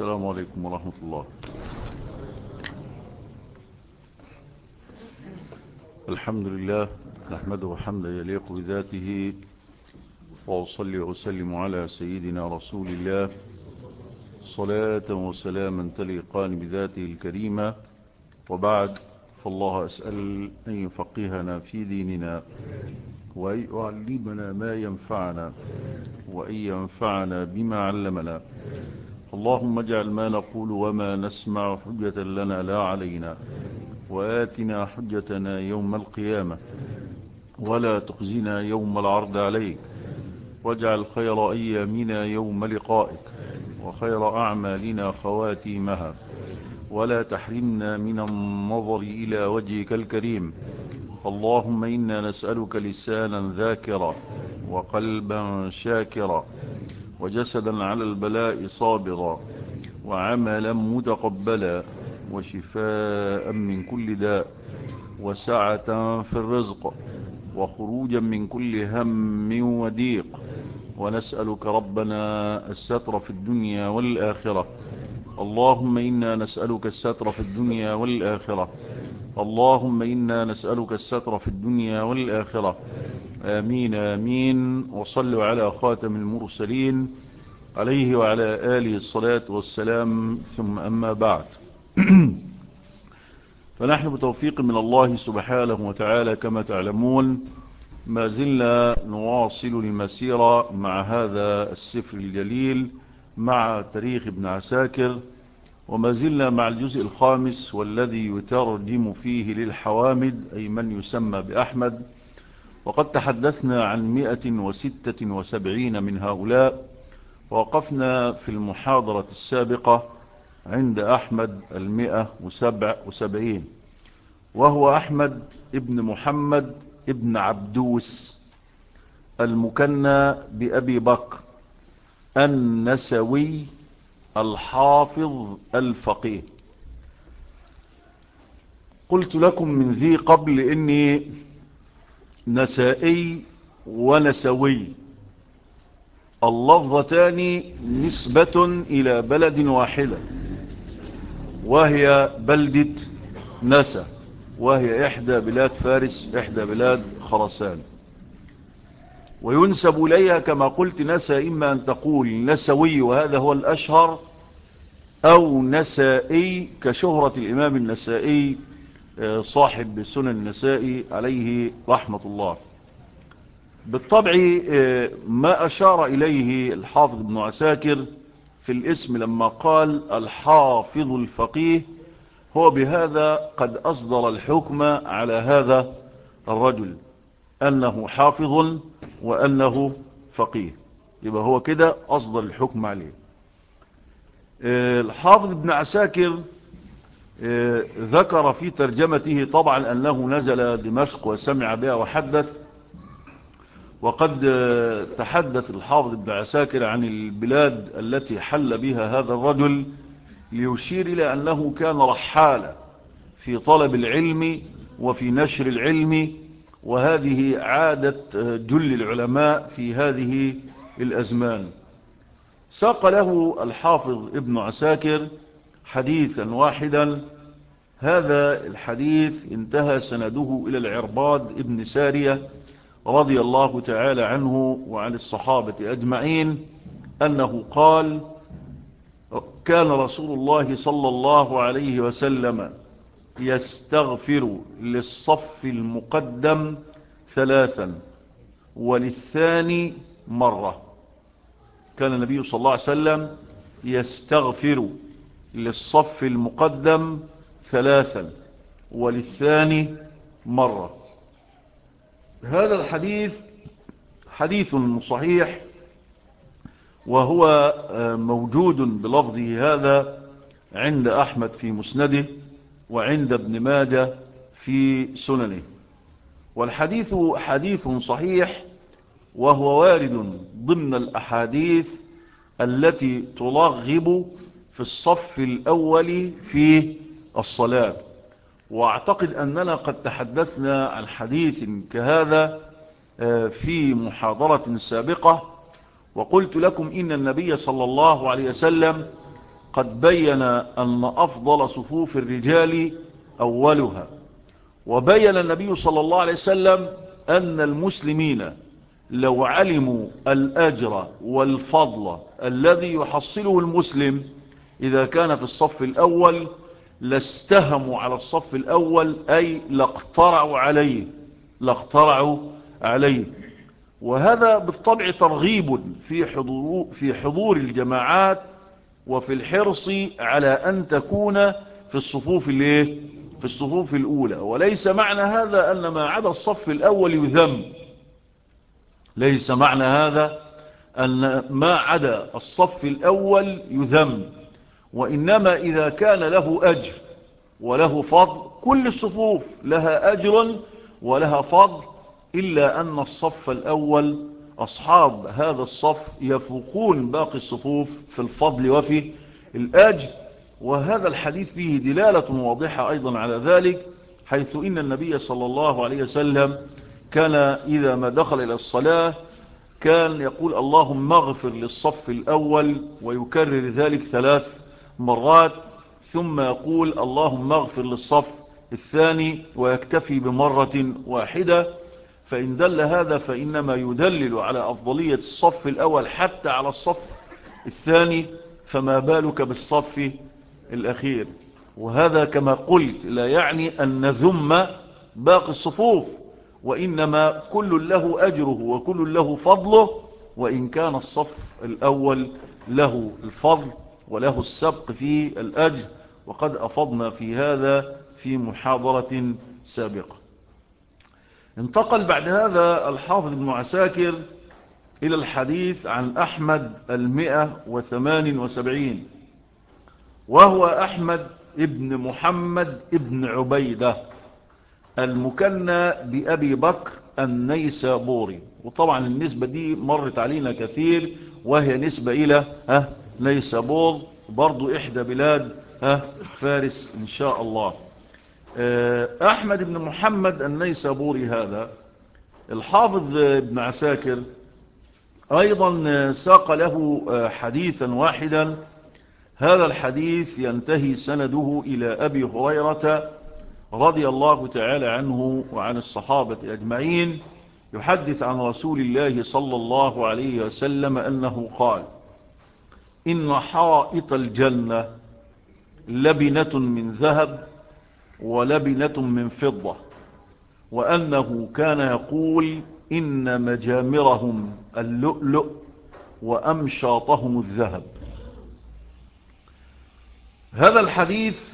السلام عليكم ورحمة الله. الحمد لله نحمده حمدا يليق بذاته، وأصلي وأسلم على سيدنا رسول الله صلاة وسلاما تليقان بذاته الكريمة، وبعد، فالله أسأل أن يفقهنا في ديننا وأن يعلمنا ما ينفعنا وأن ينفعنا بما علمنا. اللهم اجعل ما نقول وما نسمع حجة لنا لا علينا، وآتنا حجتنا يوم القيامة ولا تخزنا يوم العرض عليك، واجعل خير أيامنا يوم لقائك وخير أعمالنا خواتيمها، ولا تحرمنا من النظر إلى وجهك الكريم. اللهم إنا نسألك لسانا ذاكرا وقلبا شاكرا وجسدا على البلاء صابرا وعملا متقبلا وشفاء من كل داء وسعة في الرزق وخروجا من كل هم وضيق. ونسألك ربنا الستر في الدنيا والآخرة. اللهم إنا نسألك الستر في الدنيا والآخرة. اللهم إنا نسألك الستر في الدنيا والآخرة. آمين آمين. وصلوا على خاتم المرسلين عليه وعلى آله الصلاة والسلام، ثم أما بعد. فنحن بتوفيق من الله سبحانه وتعالى كما تعلمون ما زلنا نواصل المسيرة مع هذا السفر الجليل، مع تاريخ ابن عساكر، وما زلنا مع الجزء الخامس والذي يترجم فيه للحوامد، أي من يسمى بأحمد. وقد تحدثنا عن 176 من هؤلاء، ووقفنا في المحاضرة السابقة عند أحمد 177، وهو أحمد ابن محمد ابن عبدوس المكنى بأبي بكر النسوي الحافظ الفقيه. قلت لكم من ذي قبل إني نسائي ونسوي اللفظتان نسبة إلى بلد واحدة، وهي بلدة نسا، وهي إحدى بلاد فارس، إحدى بلاد خراسان. وينسب إليها كما قلت نسا، إما أن تقول نسوي وهذا هو الأشهر، أو نسائي كشهرة الإمام النسائي صاحب سنن النسائي عليه رحمة الله. بالطبع ما أشار إليه الحافظ ابن عساكر في الاسم لما قال الحافظ الفقيه، هو بهذا قد أصدر الحكم على هذا الرجل أنه حافظ وأنه فقيه، يبقى هو كده أصدر الحكم عليه. الحافظ ابن عساكر ذكر في ترجمته طبعا أنه نزل دمشق وسمع بها وحدث. وقد تحدث الحافظ ابن عساكر عن البلاد التي حل بها هذا الرجل، ليشير إلى أنه كان رحالا في طلب العلم وفي نشر العلم، وهذه عادة جل العلماء في هذه الأزمان. ساق له الحافظ ابن عساكر حديثا واحدا. هذا الحديث انتهى سنده إلى العرباض ابن سارية رضي الله تعالى عنه وعن الصحابة أجمعين، أنه قال: كان رسول الله صلى الله عليه وسلم يستغفر للصف المقدم 3 وللثاني مرة. كان النبي صلى الله عليه وسلم يستغفر للصف المقدم 3 وللثاني مرة. هذا الحديث حديث صحيح، وهو موجود بلفظه هذا عند أحمد في مسنده، وعند ابن ماجه في سننه. والحديث حديث صحيح، وهو وارد ضمن الأحاديث التي ترغب في الصف الأول في الصلاة. واعتقد أننا قد تحدثنا عن حديث كهذا في محاضرة سابقة، وقلت لكم إن النبي صلى الله عليه وسلم قد بين أن أفضل صفوف الرجال أولها، وبين النبي صلى الله عليه وسلم أن المسلمين لو علموا الأجر والفضل الذي يحصله المسلم إذا كان في الصف الأول لاستهموا على الصف الأول، أي لاقترعوا عليه. وهذا بالطبع ترغيب في حضور الجماعات وفي الحرص على أن تكون في الصفوف الأولى. وليس معنى هذا أن ما عدا الصف الأول يذم، ليس معنى هذا أن ما عدا الصف الأول يذم، وإنما إذا كان له أجر وله فضل، كل الصفوف لها أجر ولها فضل، إلا أن الصف الأول أصحاب هذا الصف يفوقون باقي الصفوف في الفضل وفي الأجر. وهذا الحديث فيه دلالة واضحة أيضا على ذلك، حيث إن النبي صلى الله عليه وسلم كان إذا ما دخل إلى الصلاة كان يقول اللهم اغفر للصف الأول، ويكرر ذلك 3 مرات، ثم يقول اللهم اغفر للصف الثاني، ويكتفي بمرة واحدة. فإن دل هذا فإنما يدلل على أفضلية الصف الأول حتى على الصف الثاني، فما بالك بالصف الأخير. وهذا كما قلت لا يعني أن نذم باقي الصفوف، وإنما كل له أجره وكل له فضله، وإن كان الصف الأول له الفضل وله السبق في الأجر، وقد أفضنا في هذا في محاضرة سابقة. انتقل بعد هذا الحافظ ابن عساكر إلى الحديث عن أحمد 178، وهو أحمد ابن محمد ابن عبيدة المكنى بأبي بكر النيسابوري. وطبعا النسبة دي مرت علينا كثير، وهي نسبة إلى نيسابور، برضو إحدى بلاد فارس إن شاء الله. أحمد بن محمد النيسابوري هذا الحافظ ابن عساكر أيضا ساق له حديثا واحدا. هذا الحديث ينتهي سنده إلى أبي هريرة رضي الله تعالى عنه وعن الصحابة أجمعين، يحدث عن رسول الله صلى الله عليه وسلم أنه قال: إن حائط الجنة لبنة من ذهب ولبنة من فضة، وأنه كان يقول إن مجامرهم اللؤلؤ وأمشاطهم الذهب. هذا الحديث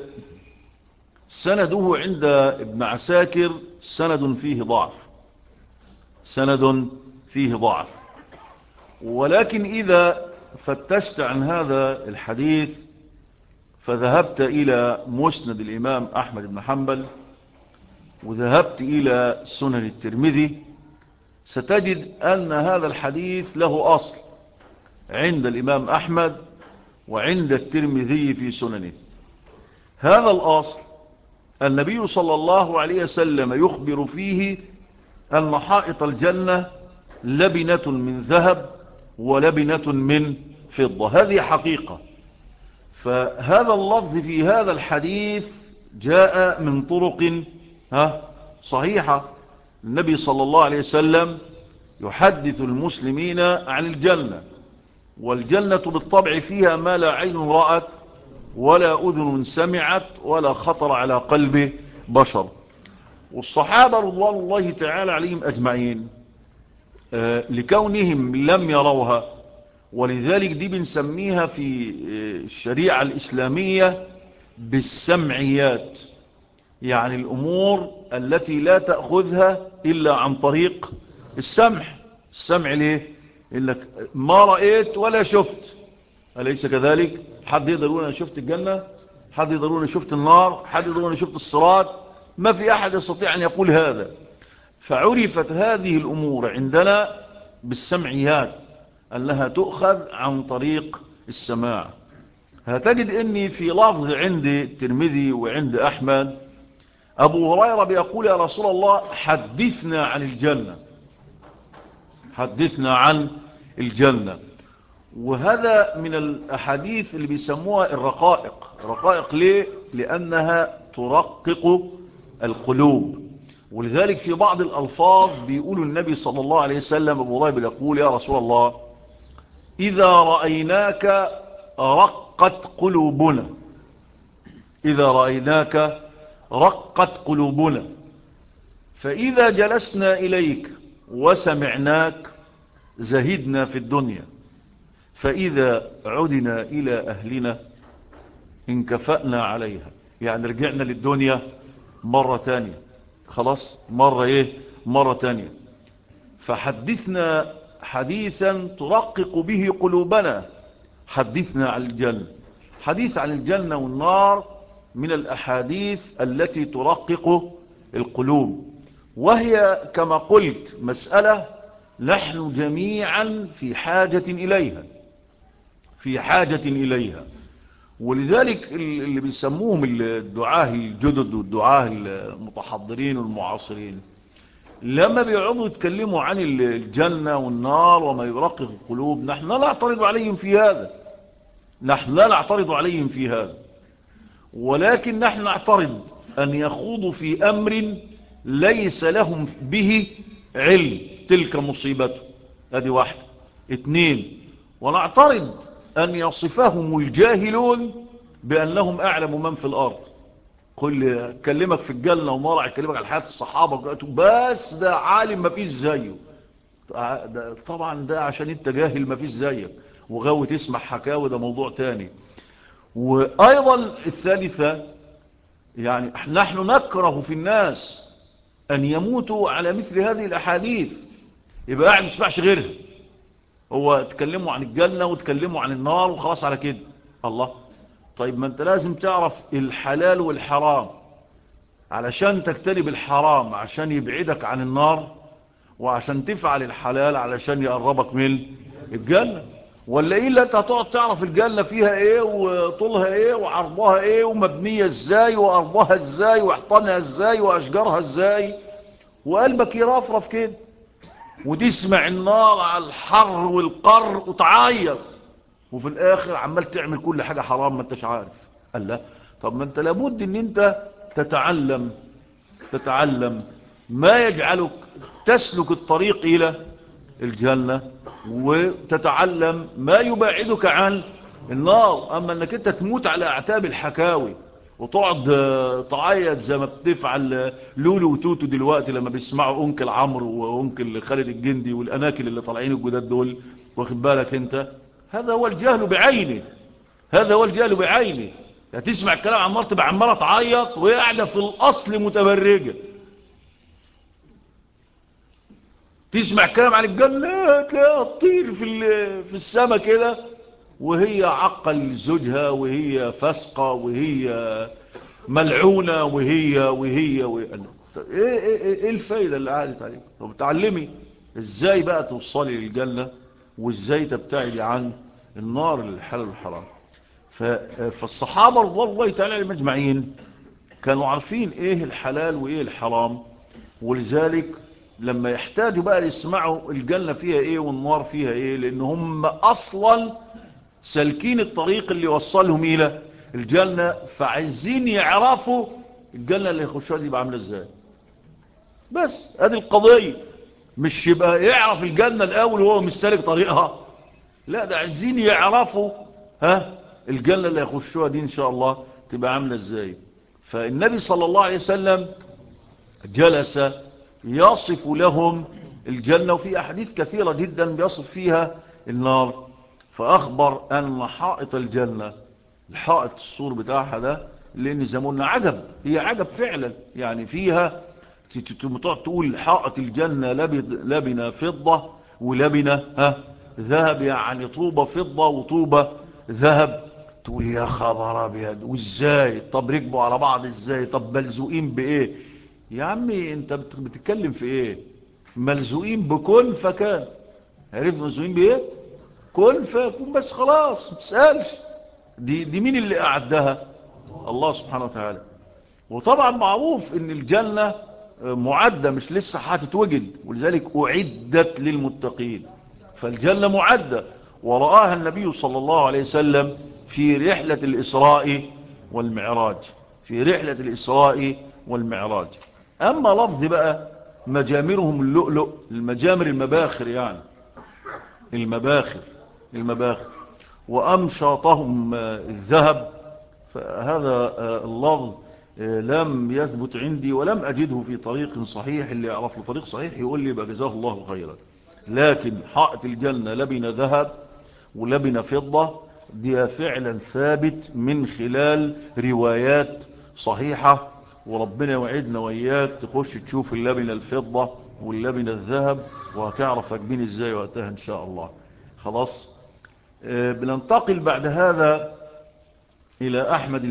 سنده عند ابن عساكر سند فيه ضعف، ولكن إذا فتشت عن هذا الحديث فذهبت إلى مسند الإمام أحمد بن حنبل وذهبت إلى سنن الترمذي، ستجد أن هذا الحديث له أصل عند الإمام أحمد وعند الترمذي في سننه. هذا الأصل النبي صلى الله عليه وسلم يخبر فيه أن حائط الجنة لبنة من ذهب ولبنة من فضة. هذه حقيقة. فهذا اللفظ في هذا الحديث جاء من طرق صحيحة. النبي صلى الله عليه وسلم يحدث المسلمين عن الجنة، والجنة بالطبع فيها ما لا عين رأت ولا أذن سمعت ولا خطر على قلب بشر. والصحابة رضوان الله تعالى عليهم أجمعين لكونهم لم يروها، ولذلك دي بنسميها في الشريعة الإسلامية بالسمعيات، يعني الأمور التي لا تأخذها إلا عن طريق السمع. ليه؟ إنك ما رأيت ولا شفت، أليس كذلك؟ حد يقدرون أن شفت الجنة؟ حد يقدرون أن شفت النار؟ حد يقدرون أن شفت الصراط؟ ما في أحد يستطيع أن يقول هذا. فعرفت هذه الأمور عندنا بالسمعيات أنها تؤخذ عن طريق السماع. هتجد أني في لفظ عند الترمذي وعند أحمد أبو هريرة بيقول يا رسول الله حدثنا عن الجنة، وهذا من الأحاديث اللي بيسموها الرقائق. رقائق ليه؟ لأنها ترقق القلوب. ولذلك في بعض الألفاظ بيقول النبي صلى الله عليه وسلم، أبو هريرة يقول: يا رسول الله، إذا رأيناك رقت قلوبنا، إذا رأيناك رقت قلوبنا، فإذا جلسنا إليك وسمعناك زهدنا في الدنيا، فإذا عدنا إلى أهلنا انكفأنا عليها. يعني رجعنا للدنيا مرة تانية، خلاص مرة تانية. فحدثنا حديثا ترقق به قلوبنا، حدثنا عن الجنة. حديث عن الجنة والنار من الأحاديث التي ترقق القلوب، وهي كما قلت مسألة نحن جميعا في حاجة إليها. ولذلك اللي بيسموهم الدعاة الجدد والدعاة المتحضرين والمعاصرين، لما بيقعدوا يتكلموا عن الجنة والنار وما يرقق القلوب، نحن لا نعترض عليهم في هذا، ولكن نحن نعترض أن يخوضوا في أمر ليس لهم به علم، تلك مصيبته. هذه واحدة. 2، ونعترض أن يصفهم الجاهلون بأنهم أعلم من في الأرض. كل كلمك في الجنة والنار، كلمك على حياة الصحابة، بس ده عالم ما فيش زيه. طبعا ده عشان انت جاهل ما فيش زيك وغاوي تسمع حكاوي، ده موضوع تاني. وأيضا الثالثة، يعني نحن نكره في الناس أن يموتوا على مثل هذه الأحاديث، يبقى قاعد ما يسمعش غيرها. هو تكلموا عن الجنة وتكلموا عن النار وخلاص على كده. الله، طيب ما انت لازم تعرف الحلال والحرام علشان تجتنب الحرام عشان يبعدك عن النار، وعشان تفعل الحلال علشان يقربك من الجنة. ولا ايه اللي انت هتقعد تعرف الجنة فيها ايه وطولها ايه وعرضها ايه ومبنية ازاي وارضها ازاي واحطانها ازاي واشجارها ازاي، وقلبك يرفرف كده، وتسمع النار على الحر والقر وتعيط، وفي الاخر عمال تعمل كل حاجة حرام ما انتش عارف. قال لا، طب ما انت لابد ان انت تتعلم ما يجعلك تسلك الطريق الى الجنة، وتتعلم ما يبعدك عن النار. اما انك انت تموت على اعتاب الحكاوي وتقعد تعيط زي ما بتفعل لولو وتوتو دلوقتي لما بيسمعوا انكل عمرو وانكل خالد الجندي والاناكل اللي طالعين الجداد دول، واخد بالك انت؟ هذا هو الجهل بعينه. يعني تسمع الكلام عمار تبقى عمارة تعيط وهي قاعدة في الأصل متبرجة. تسمع الكلام عن الجنة تلاقيها تطير في السماء كده، وهي عقل زوجها وهي فسقة وهي ملعونة وهي ايه الفايدة اللي قاعدت عليك؟ طب تعلمي ازاي بقى توصلي للجنة وازاي تبتعدي عن النار الحلال والحرام. فالصحابة رضوان الله تعالى عليهم اجمعين كانوا عارفين ايه الحلال وايه الحرام، ولذلك لما يحتاجوا بقى يسمعوا الجنة فيها ايه والنار فيها ايه، لان هم اصلا سالكين الطريق اللي يوصلهم الى الجنة، فعايزين يعرفوا الجنة اللي يخشوها دي يبقى عامله ازاي. بس ادي القضية، مش يبقى يعرف الجنة الاول وهو مش سالك طريقها، لا ده عايزين يعرفوا الجنة اللي يخشوها دي ان شاء الله تبقى عامله ازاي. فالنبي صلى الله عليه وسلم جلس يصف لهم الجنة، وفي أحاديث كثيرة جدا بيصف فيها النار. فأخبر أن حائط الجنة، الحائط السور بتاعها ده، لأن زماننا عجب، هي عجب فعلا. يعني فيها تقول حائط الجنة لبنة فضة ولبنة ذهب، يعني طوبة فضة وطوبة ذهب. تقول يا خبر أبيض، وازاي؟ طب ركبوا على بعض ازاي؟ طب ملزوقين بإيه؟ يا عمي انت بتتكلم في ايه؟ ملزوقين بكل فكان. عرف ملزوقين بايه؟ كل فكون، بس خلاص ما تسألش. دي مين اللي أعدها؟ الله سبحانه وتعالى. وطبعا معروف ان الجنة معدة، مش لسه هتتوجد، ولذلك أعدت للمتقين. فالجنة معدة، ورآها النبي صلى الله عليه وسلم في رحلة الإسراء والمعراج. في رحلة الإسراء والمعراج. أما لفظ بقى مجامرهم اللؤلؤ، المجامر المباخر يعني، المباخر وأمشاطهم الذهب، فهذا اللفظ لم يثبت عندي ولم أجده في طريق صحيح. اللي يعرف له طريق صحيح يقول لي بجزاه الله خيرا. لكن حائط الجنة لبن ذهب ولبن فضة، دي فعلا ثابت من خلال روايات صحيحة. وربنا يوعدنا وإياك تخش تشوف اللبن الفضة واللبن الذهب، وهتعرف راكبين ازاي وقتها ان شاء الله. خلاص. بننتقل بعد هذا إلى أحمد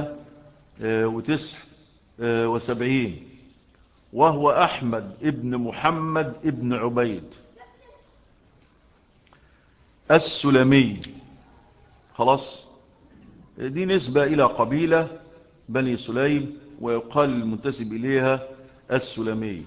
179، وهو أحمد ابن محمد ابن عبيد السلمي. خلاص. دي نسبة إلى قبيلة بني سليم، ويقال المنتسب إليها السلمي.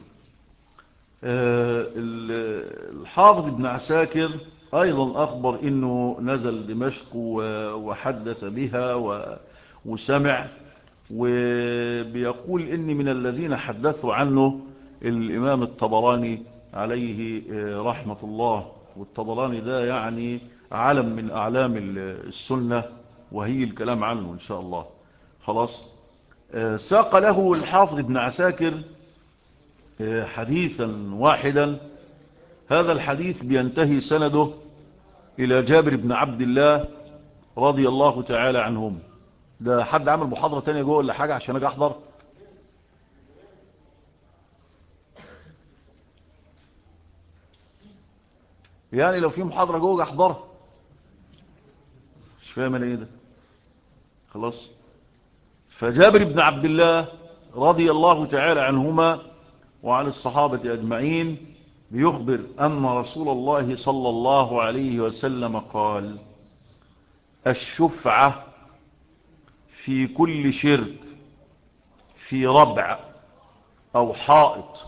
الحافظ ابن عساكر أيضا أخبر أنه نزل دمشق وحدث بها وسمع، وبيقول إني من الذين حدثوا عنه الإمام الطبراني عليه رحمة الله. والطبراني ده يعني علم من أعلام السنة، وهي الكلام عنه إن شاء الله. خلاص. ساق له الحافظ ابن عساكر حديثا واحدا. هذا الحديث بينتهي سنده إلى جابر بن عبد الله رضي الله تعالى عنهم. ده حد عمل محاضرة تانية جوه ولا حاجة عشان اجي احضر؟ يعني لو في محاضرة جوه احضرها. مش فاهم انا ايه ده. خلاص. فجابر بن عبد الله رضي الله تعالى عنهما وعن الصحابة اجمعين بيخبر ان رسول الله صلى الله عليه وسلم قال: الشفعة في كل شرك في ربع او حائط.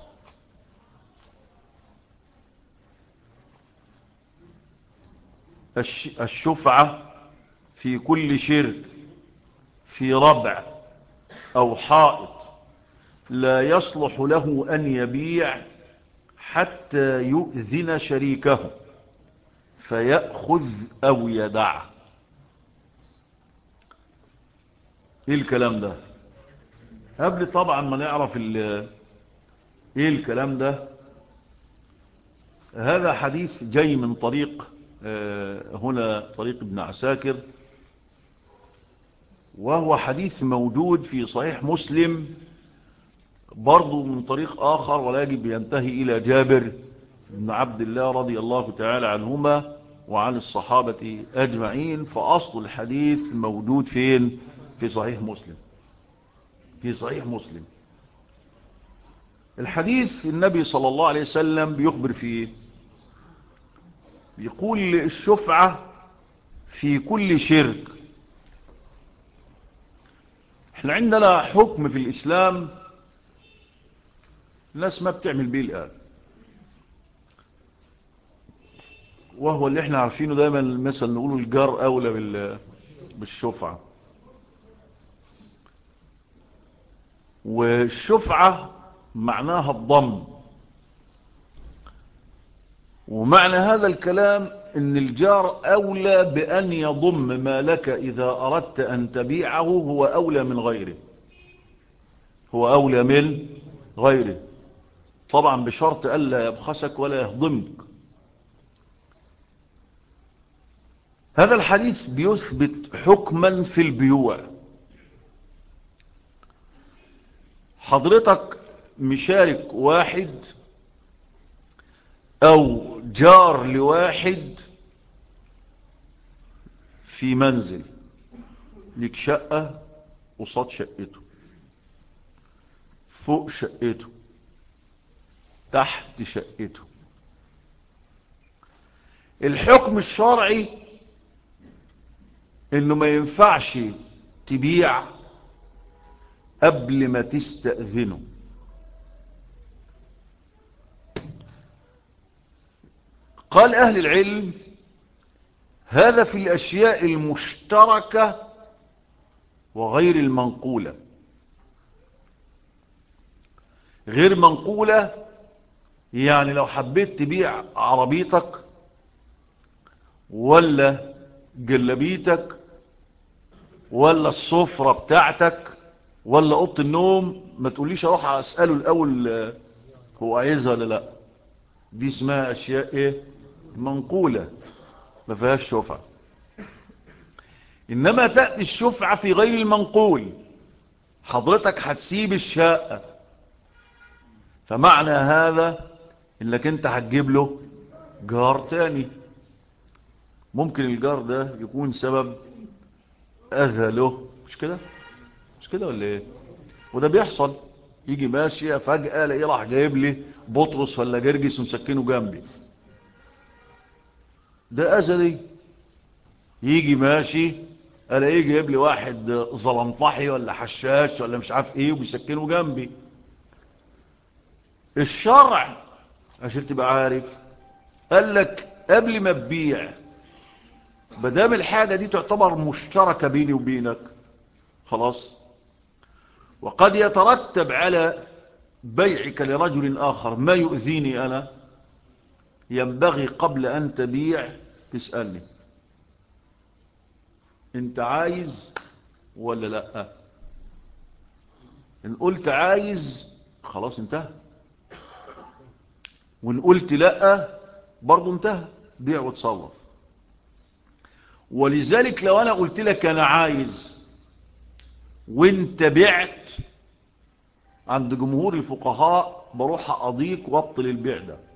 الشفعة في كل شرك في ربع أو حائط لا يصلح له أن يبيع حتى يؤذن شريكه فيأخذ أو يدع. إيه الكلام ده؟ قبل طبعا ما نعرف إيه الكلام ده، هذا حديث جاي من طريق هنا طريق ابن عساكر، وهو حديث موجود في صحيح مسلم برضو من طريق آخر، ولا يجب ينتهي إلى جابر بن عبد الله رضي الله تعالى عنهما وعن الصحابة أجمعين. فأصل الحديث موجود فين؟ في صحيح مسلم. في صحيح مسلم. الحديث النبي صلى الله عليه وسلم بيخبر فيه، بيقول الشفعة في كل شرك. احنا عندنا حكم في الإسلام الناس ما بتعمل بيه الآن، وهو اللي احنا عارفينه دايما، مثلا نقوله الجار أولى بالشفعة. والشفعة معناها الضم، ومعنى هذا الكلام ان الجار أولى بأن يضم ما لك إذا أردت أن تبيعه، هو أولى من غيره. هو أولى من غيره طبعا بشرط ألا يبخسك ولا يهضمك. هذا الحديث بيثبت حكما في البيوع. حضرتك مشارك واحد أو جار لواحد في منزل، لك شقة قصاد شقته، فوق شقته، تحت شقته. الحكم الشرعي انه ما ينفعش تبيع قبل ما تستأذنه. قال اهل العلم هذا في الأشياء المشتركة وغير المنقولة. غير منقولة يعني لو حبيت تبيع عربيتك ولا جلبيتك ولا السفرة بتاعتك ولا اوضه النوم، ما تقوليش اروح اساله الاول هو عايزها ولا لا. دي اسمها اشياء ايه؟ منقوله، ما فيهاش شفعه. انما تاتي الشفعه في غير المنقول. حضرتك هتسيب الشقه، فمعنى هذا انك انت هتجيب له جار تاني. ممكن الجار ده يكون سبب اذى له، مش كده؟ مش كده ولا ايه؟ وده بيحصل. يجي ماشي فجأة الاقيه راح جايب لي بطرس ولا جرجس ومسكنه جنبي، ده أزلي. يجي ماشي الاقيه جايب لي واحد زلنطحي ولا حشاش ولا مش عارف ايه وبيسكنه جنبي. الشرع عشان تبقى عارف قال لك قبل ما تبيع، مادام الحاجة دي تعتبر مشتركة بيني وبينك خلاص، وقد يترتب على بيعك لرجل آخر ما يؤذيني أنا، ينبغي قبل أن تبيع تسألني انت عايز ولا لا. ان قلت عايز خلاص انتهى، وان قلت لا برضو انتهى، بيع وتصرف. ولذلك لو انا قلت لك انا عايز وانت بعت، عند جمهور الفقهاء بروح اقضيك وابطل البيع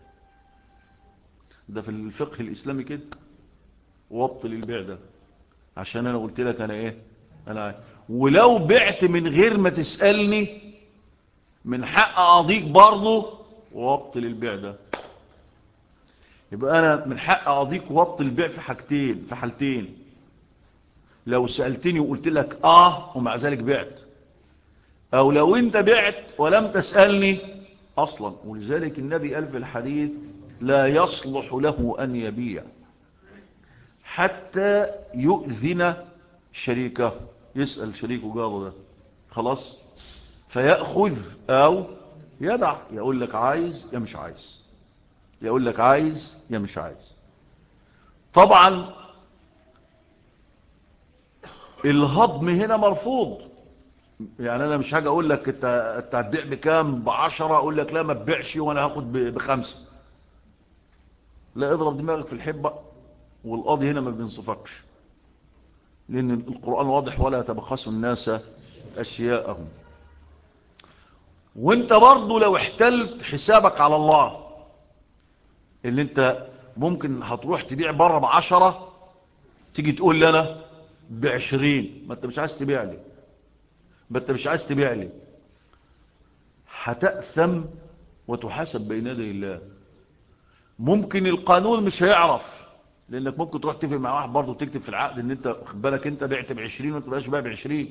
ده في الفقه الاسلامي كده، وابطل البيع ده عشان انا قلت لك انا ايه، انا عايز. ولو بعت من غير ما تسألني من حق اقضيك برضه وابطل البيع ده. يبقى انا من حق اقضيك وابطل البيع في حاجتين، في حالتين: لو سألتني وقلت لك ومع ذلك بعت، او لو انت بعت ولم تسألني اصلا. ولذلك النبي قال في الحديث لا يصلح له ان يبيع حتى يؤذن شريكه، يسأل شريكه جاره ده خلاص، فيأخذ او يدع، يقول لك عايز يا مش عايز، يقول لك عايز يا مش عايز. طبعا الهضم هنا مرفوض. يعني انا مش هاجي اقول لك انت هتبيع بكام، ب10، اقول لك لا ما تبيعش وانا هاخد ب5. لا، اضرب دماغك في الحبة. والقاضي هنا ما بينصفكش، لان القرآن واضح ولا تبخسوا الناس اشياءهم. وانت برضو لو احتلت حسابك على الله، اللي انت ممكن هتروح تبيع بره ب10، تيجي تقول لي انا ب20، ما انت مش عايز تبيع لي، ما انت مش عايز تبيع لي، هتأثم وتحاسب بين يدي الله. ممكن القانون مش هيعرف، لانك ممكن تروح تتفق مع واحد برضه تكتب في العقد ان انت واخد بالك انت بعت ب20 وانت مبقاش بايع ب20.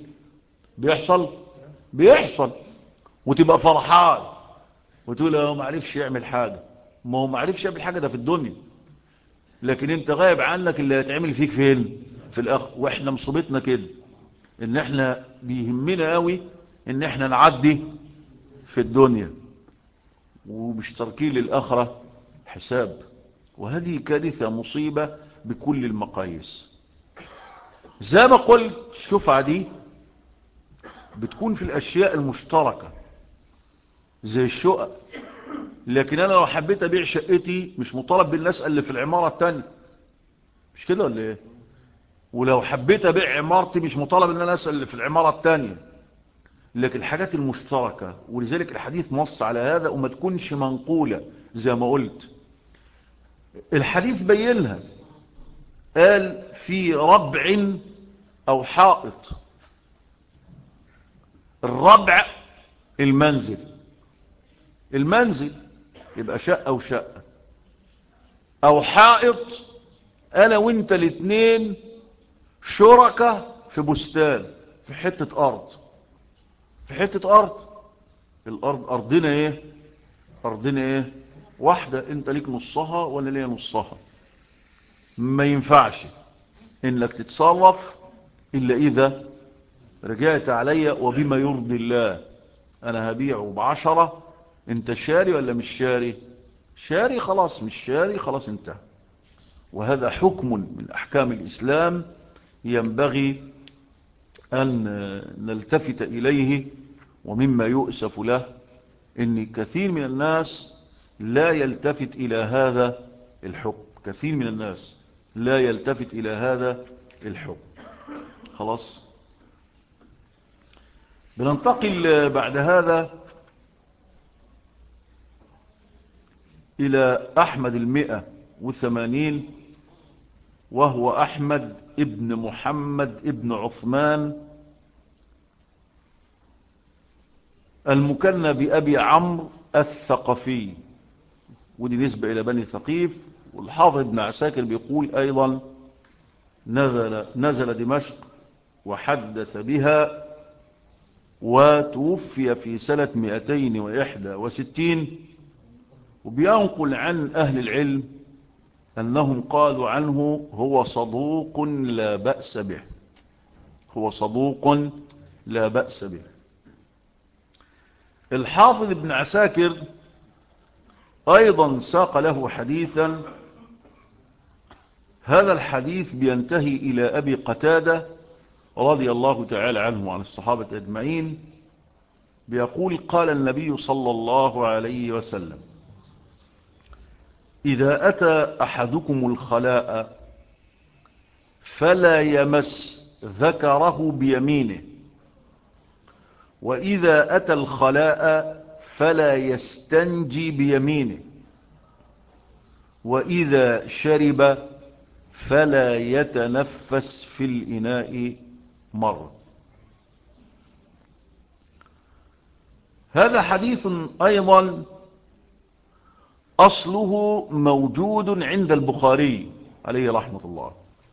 بيحصل وتبقى فرحان وتقول هو ما عرفش يعمل حاجه. ما هو ما عرفش يعمل حاجه ده في الدنيا، لكن انت غايب عنك اللي هيتعمل فيك فين؟ في الاخر. واحنا مصيبتنا كده ان احنا بيهمنا قوي ان احنا نعدي في الدنيا ومش تركين للاخره حساب. وهذه كارثة مصيبة بكل المقاييس. زي ما قلت الشفعة دي بتكون في الأشياء المشتركة زي الشقق. لكن أنا لو حبيت أبيع شقتي مش مطالب بالناس اللي في العمارة التانية، مش كده ولا إيه؟ ولو حبيت أبيع عمارتي مش مطالب ان أنا أسأل اللي في العمارة التانية. لكن الحاجات المشتركة، ولذلك الحديث نص على هذا وما تكونش منقولة زي ما قلت. الحديث بينها، قال في ربع او حائط. الربع المنزل يبقى شقة وشقة، او حائط انا وانت الاتنين شركة في بستان، في حتة ارض، الارض ارضنا ايه واحدة، انت ليك نصها وانا ليا نصها. ما ينفعش انك تتصرف الا اذا رجعت علي وبما يرضي الله. انا هبيعه ب10، انت شاري ولا مش شاري؟ شاري، خلاص. مش شاري، خلاص انتهى. وهذا حكم من احكام الاسلام ينبغي ان نلتفت اليه. ومما يؤسف له ان كثير من الناس لا يلتفت الى هذا الحكم. كثير من الناس لا يلتفت الى هذا الحكم. خلاص. بننتقل بعد هذا إلى أحمد 180، وهو أحمد ابن محمد ابن عثمان المكنى بأبي عمرو الثقفي، ودي نسبة إلى بني ثقيف. والحافظ ابن عساكر بيقول أيضا نزل دمشق وحدث بها، وتوفي في سنة 261. وبينقل عن أهل العلم أنهم قالوا عنه هو صدوق لا بأس به. هو صدوق لا بأس به. الحافظ ابن عساكر أيضا ساق له حديثا. هذا الحديث بينتهي إلى أبي قتادة رضي الله تعالى عنه وعن الصحابة أجمعين، بيقول قال النبي صلى الله عليه وسلم: إذا أتى أحدكم الخلاء فلا يمس ذكره بيمينه، وإذا أتى الخلاء فلا يستنجي بيمينه، وإذا شرب فلا يتنفس في الإناء مرة. هذا حديث أيضا أصله موجود عند البخاري عليه رحمة الله،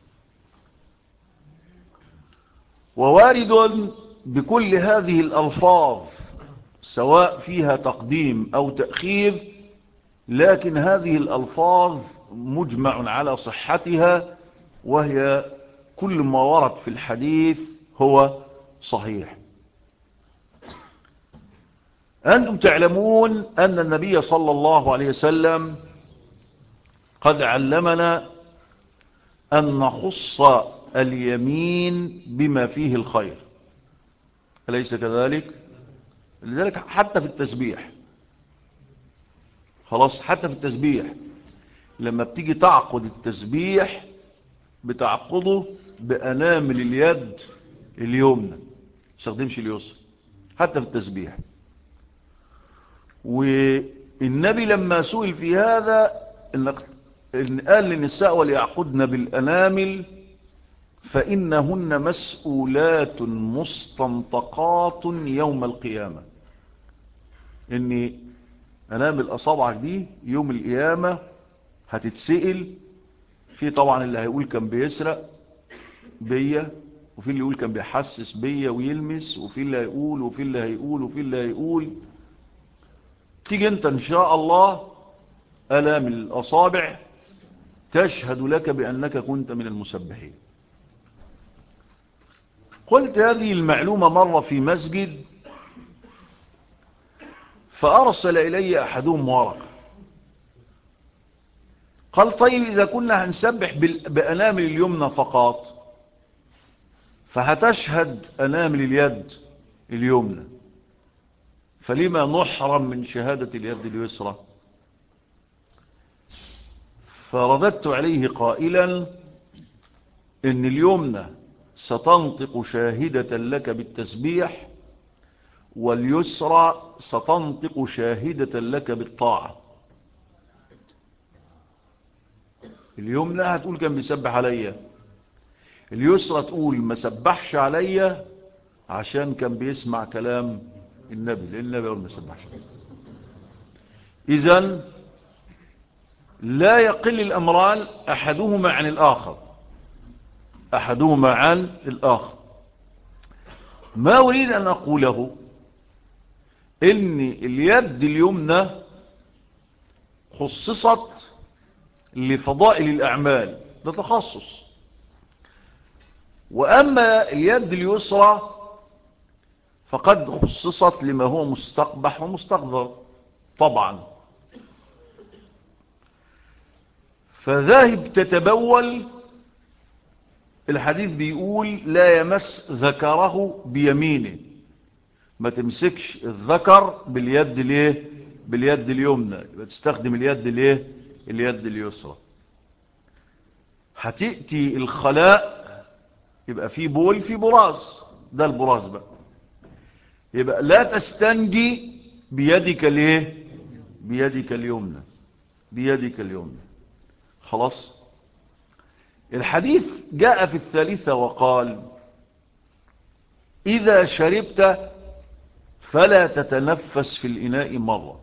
ووارد بكل هذه الألفاظ سواء فيها تقديم أو تأخير، لكن هذه الألفاظ مجمع على صحتها، وهي كل ما ورد في الحديث هو صحيح. أنتم تعلمون أن النبي صلى الله عليه وسلم قد علمنا أن نخص اليمين بما فيه الخير، أليس كذلك؟ لذلك حتى في التسبيح، خلاص، حتى في التسبيح لما بتيجي تعقد التسبيح بتعقده بأنامل اليد اليمنى، تستخدمش اليسرى حتى في التسبيح. والنبي لما سئل في هذا إن قال للنساء وليعقدن بالأنامل فإنهن مسؤولات مستنطقات يوم القيامة. إن أنامل أصابعك دي يوم القيامة هتتسئل في. طبعا اللي هيقول كان بيسرق بيا، وفي اللي يقول كان بيحسس بيا ويلمس، وفي اللي هيقول وفي اللي هيقول وفي اللي هيقول. تيجي انت ان شاء الله أنامل الأصابع تشهد لك بأنك كنت من المسبحين. قلت هذه المعلومة مرة في مسجد، فأرسل إلي أحدهم ورقة قال: طيب إذا كنا هنسبح بأنامل اليمنى فقط فهتشهد أنامل اليد اليمنى، فلما نحرم من شهادة اليد اليسرى؟ فرددت عليه قائلا: إن اليمنى ستنطق شاهدة لك بالتسبيح، واليسرى ستنطق شاهدة لك بالطاعة. اليمنى هتقول كان بيسبح عليا، اليسرى تقول ما سبحش عليا عشان كان بيسمع كلام النبي، لأن النبي يقول ما سبحش. إذن لا يقل الأمران أحدهما عن الآخر، أحدهما عن الآخر. ما أريد أن أقوله إن اليد اليمنى خصصت لفضائل الأعمال، ده تخصص. وأما اليد اليسرى فقد خصصت لما هو مستقبح ومستقذر طبعا. فذاهب تتبول، الحديث بيقول لا يمس ذكره بيمينه، ما تمسكش الذكر باليد ليه؟ باليد اليمنى، يبقى تستخدم اليد ليه؟ اليد اليسرى. هتأتي الخلاء يبقى في بول في براز، ده البراز بقى، يبقى لا تستنجي بيدك ليه؟ بيدك اليمنى، بيدك اليمنى. خلاص. الحديث جاء في الثالثة وقال إذا شربت فلا تتنفس في الإناء مرة.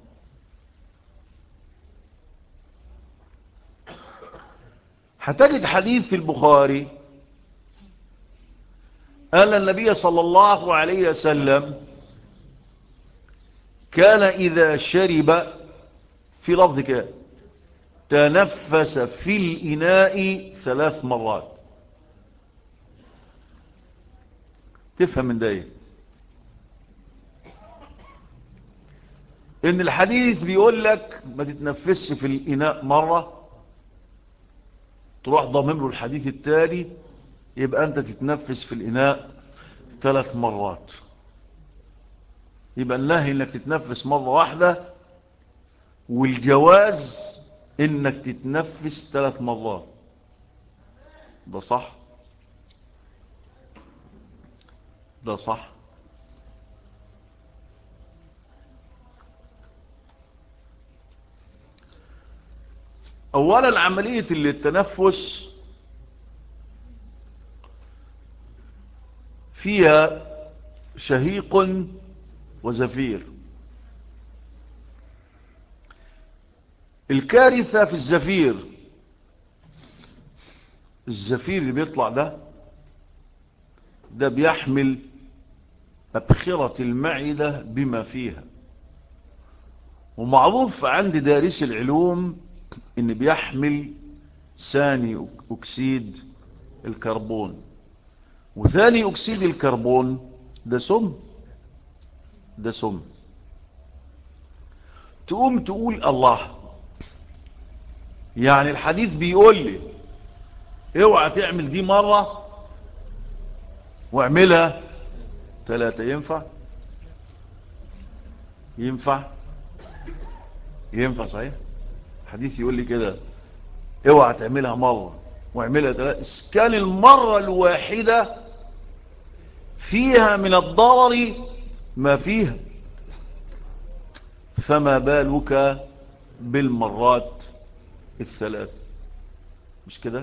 هتجد حديث في البخاري أن النبي صلى الله عليه وسلم كان إذا شرب في لفظ كده تنفس في الإناء 3 مرات. تفهم من ده ايه؟ ان الحديث بيقول لك ما تتنفسش في الإناء مرة، تروح ضامن له الحديث التالي يبقى انت تتنفس في الإناء 3 مرات. يبقى النهي انك تتنفس مرة واحدة، والجواز انك تتنفس 3 مرات. ده صح؟ ده صح. اولا عملية التنفس فيها شهيق وزفير. الكارثة في الزفير، الزفير اللي بيطلع ده بيحمل أبخرة المعدة بما فيها، ومعروف عند دارس العلوم ان بيحمل ثاني أكسيد الكربون، وثاني أكسيد الكربون ده سم، ده سم. تقوم تقول الله، يعني الحديث بيقول لي اوعى تعمل دي مرة واعملها 3. ينفع؟ ينفع؟ ينفع صحيح؟ الحديث يقول لي كده اوعى تعملها مرة واعملها 3. كان المرة الواحدة فيها من الضرر ما فيها، فما بالك بالمرات 3؟ مش كده؟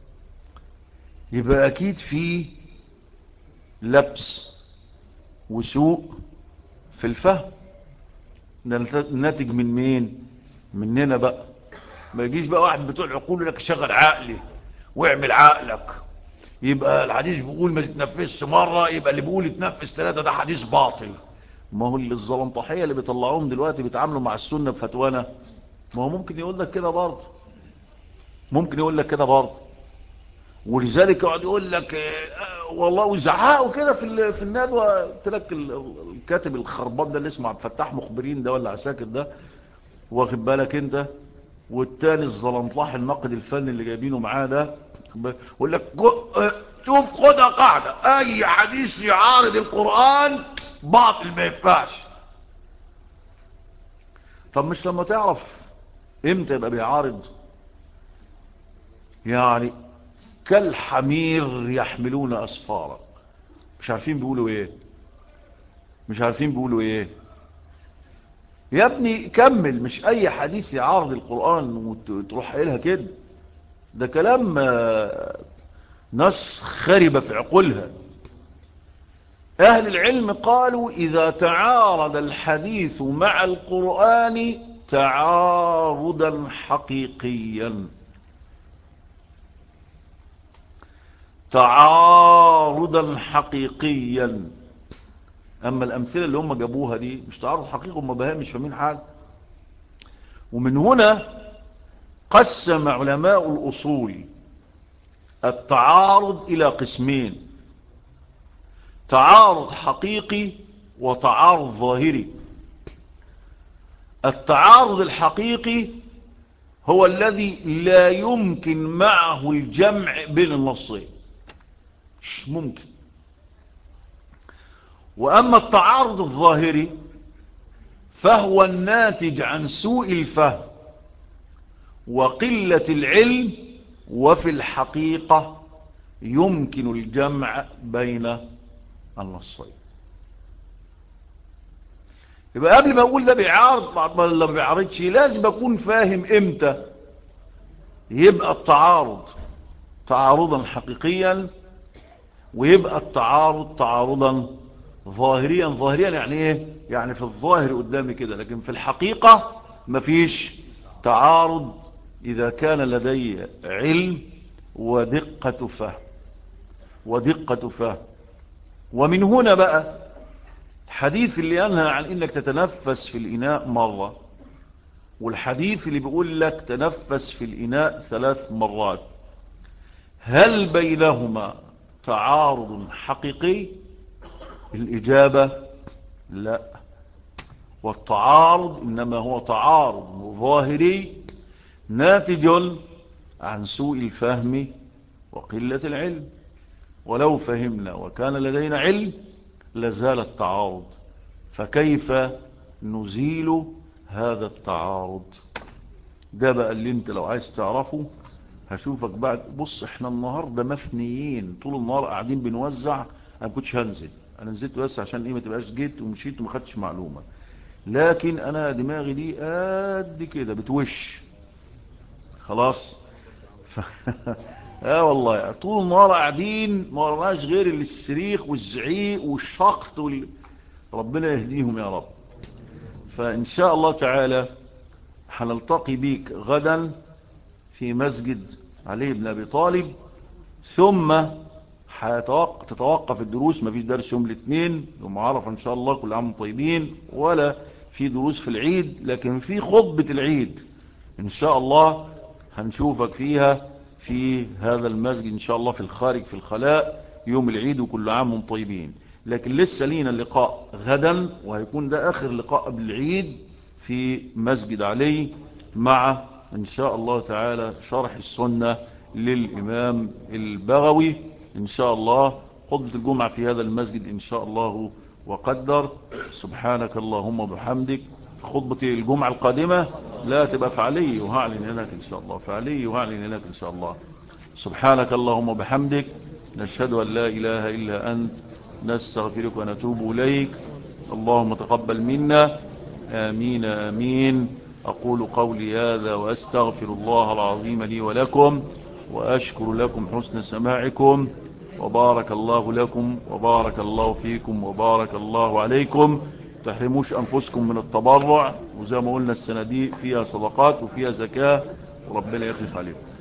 يبقى اكيد في لبس وسوء في الفهم. ده ناتج من مين؟ مننا بقى. ما يجيش بقى واحد بتوع عقول لك شغل عقلي واعمل عقلك، يبقى الحديث بيقول ما تتنفسش مرة، يبقى اللي بيقول يتنفس 3 ده حديث باطل. ما هو اللي الزلنطحية اللي بيطلعوهم دلوقتي بيتعاملوا مع السنة بفتوانا، ما هو ممكن يقول لك كده برضه، ممكن يقول لك كده برضه. ولذلك يقعد يقول لك والله وزعقوا كده في الندوه. قلت لك الكاتب الخربان ده اللي اسمه عبد الفتاح مخبرين ده ولا عساكر ده، واخد بالك انت، والتاني الزلنطلاح الناقد الفني اللي جايبينه معاه ده، يقول لك شوف خدها قاعده اي حديث يعارض القران باطل ما ينفعش. طب مش لما تعرف امتى يبقى بيعارض؟ يعني كالحمير يحملون أسفارا، مش عارفين بيقولوا ايه، مش عارفين بيقولوا ايه. يا ابني كمل، مش اي حديث يعارض القرآن وتروح قايلها كده. ده كلام ناس خربة في عقولها. اهل العلم قالوا اذا تعارض الحديث مع القرآن تعارضا حقيقيا، تعارضا حقيقيا. اما الامثله اللي هم جابوها دي مش تعارض حقيقي، هم بهاء مش فاهمين حاجه. ومن هنا قسم علماء الاصول التعارض الى قسمين: تعارض حقيقي وتعارض ظاهري. التعارض الحقيقي هو الذي لا يمكن معه الجمع بين النصين، مش ممكن. وأما التعارض الظاهري فهو الناتج عن سوء الفهم وقلة العلم، وفي الحقيقة يمكن الجمع بين النصين. يبقى قبل ما أقول ده بيعارض ولا ما بيعارضش لازم أكون فاهم إمتى يبقى التعارض تعارضا حقيقيا، ويبقى التعارض تعارضا ظاهريا. ظاهريا يعني ايه؟ يعني في الظاهر قدامي كده، لكن في الحقيقة مفيش تعارض إذا كان لدي علم ودقة فهم. ومن هنا بقى الحديث اللي ينهى عن انك تتنفس في الإناء مرة، والحديث اللي بيقول لك تنفس في الإناء 3 مرات، هل بينهما تعارض حقيقي؟ الإجابة لا، والتعارض إنما هو تعارض ظاهري ناتج عن سوء الفهم وقلة العلم. ولو فهمنا وكان لدينا علم لزال التعارض، فكيف نزيل هذا التعارض؟ ده بقى اللي انت لو عايز تعرفه هشوفك بعد. بص احنا النهاردة مفنيين طول النهار قاعدين بنوزع. انا ما كنتش هنزل، انا نزلت بس عشان ايه ما تبقاش جيت ومشيت وما خدتش معلومة، لكن انا دماغي دي قد كده بتوش خلاص. ف... والله طول النهار قاعدين ما ورناش غير الصريخ والزعيق والشخط ربنا يهديهم يا رب. فان شاء الله تعالى هنلتقي بيك غدا في مسجد علي بن أبي طالب، ثم تتوقف الدروس. ما فيش درس يوم الاثنين يوم عرفة إن شاء الله، كل عام طيبين، ولا في دروس في العيد، لكن في خطبة العيد إن شاء الله هنشوفك فيها في هذا المسجد إن شاء الله في الخارج في الخلاء يوم العيد، وكل عام طيبين. لكن لسه لينا اللقاء غدا، وهيكون ده آخر لقاء قبل العيد في مسجد علي، مع إن شاء الله تعالى شرح السنة للإمام البغوي إن شاء الله. خطبة الجمعة في هذا المسجد إن شاء الله وقدر. سبحانك اللهم وبحمدك. خطبة الجمعة القادمة لا تبقى فعلي، وهعلن هناك إن شاء الله، فعلي وهعلن هناك إن شاء الله. سبحانك اللهم وبحمدك، نشهد أن لا إله إلا أنت، نستغفرك ونتوب إليك. اللهم تقبل منا، آمين آمين. أقول قولي هذا وأستغفر الله العظيم لي ولكم، وأشكر لكم حسن سماعكم، وبارك الله لكم وبارك الله فيكم وبارك الله عليكم. تحرموش أنفسكم من التبرع، وزي ما قلنا السنة دي فيها صدقات وفيها زكاة، وربنا يخلف عليكم.